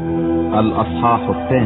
الأصحاح 2.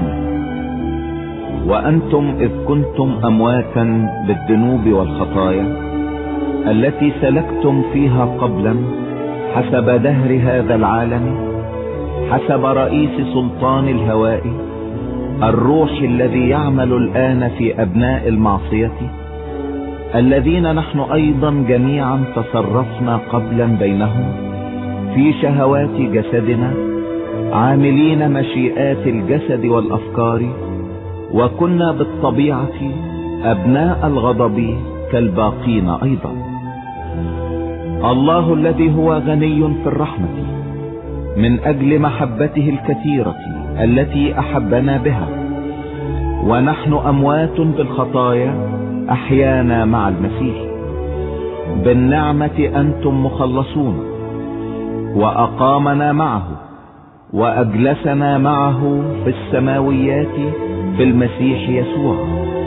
وأنتم إذ كنتم أمواتا بالذنوب والخطايا التي سلكتم فيها قبلا حسب دهر هذا العالم، حسب رئيس سلطان الهواء، الروح الذي يعمل الآن في أبناء المعصية، الذين نحن أيضا جميعا تصرفنا قبلا بينهم في شهوات جسدنا، عاملين مشيئات الجسد والأفكار، وكنا بالطبيعة أبناء الغضب كالباقين أيضا. الله الذي هو غني في الرحمة من أجل محبته الكثيرة التي أحبنا بها ونحن أموات بالخطايا أحيانا مع المسيح، بالنعمة أنتم مخلصون، وأقامنا معه وأجلسنا معه في السماويات في المسيح يسوع،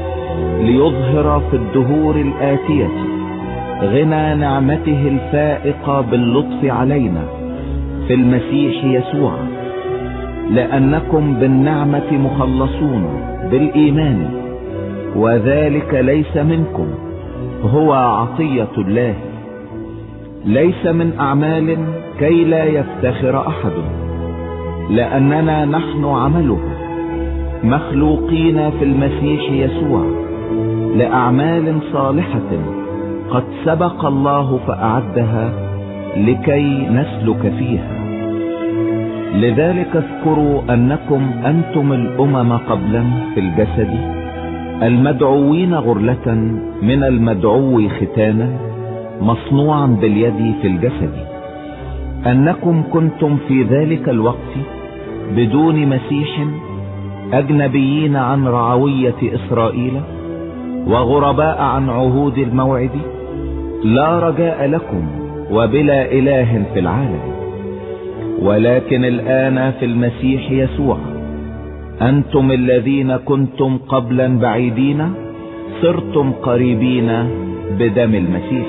ليظهر في الدهور الآتية غنى نعمته الفائقة باللطف علينا في المسيح يسوع، لأنكم بالنعمة مخلصون بالإيمان، وذلك ليس منكم، هو عطية الله، ليس من أعمال كي لا يفتخر أحد، لأننا نحن عمله مخلوقين في المسيح يسوع لأعمال صالحة قد سبق الله فأعدها لكي نسلك فيها. لذلك اذكروا أنكم أنتم الأمم قبلا في الجسد، المدعوين غرلة من المدعو ختانا مصنوعا باليد في الجسد، أنكم كنتم في ذلك الوقت بدون مسيح، أجنبيين عن رعوية إسرائيل، وغرباء عن عهود الموعد، لا رجاء لكم وبلا إله في العالم. ولكن الآن في المسيح يسوع أنتم الذين كنتم قبلا بعيدين صرتم قريبين بدم المسيح،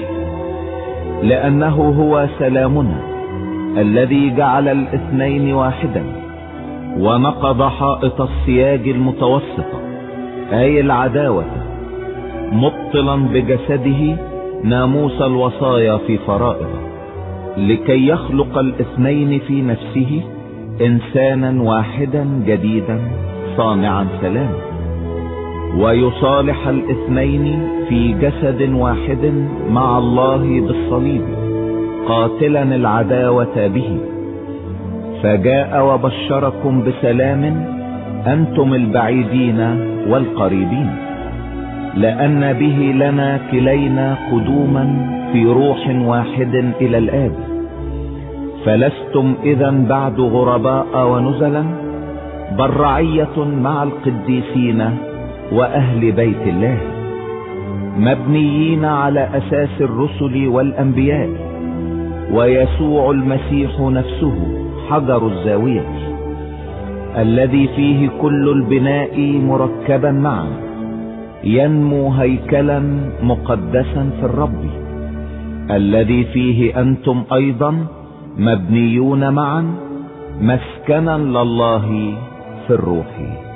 لأنه هو سلامنا الذي جعل الاثنين واحدا، ونقض حائط السياج المتوسطة أي العداوة، مبطلا بجسده ناموس الوصايا في فرائض، لكي يخلق الاثنين في نفسه إنسانا واحدا جديدا صانعا سلام، ويصالح الاثنين في جسد واحد مع الله بالصليب، قاتلا العداوة به، فجاء وبشركم بسلام أنتم البعيدين والقريبين، لأن به لنا كلينا قدوما في روح واحد إلى الآب، فلستم إذن بعد غرباء ونزلا، بل رعية مع القديسين وأهل بيت الله، مبنيين على أساس الرسل والأنبياء، ويسوع المسيح نفسه حجر الزاوية، الذي فيه كل البناء مركبا معا ينمو هيكلا مقدسا في الرب، الذي فيه أنتم أيضا مبنيون معا مسكنا لله في الروح.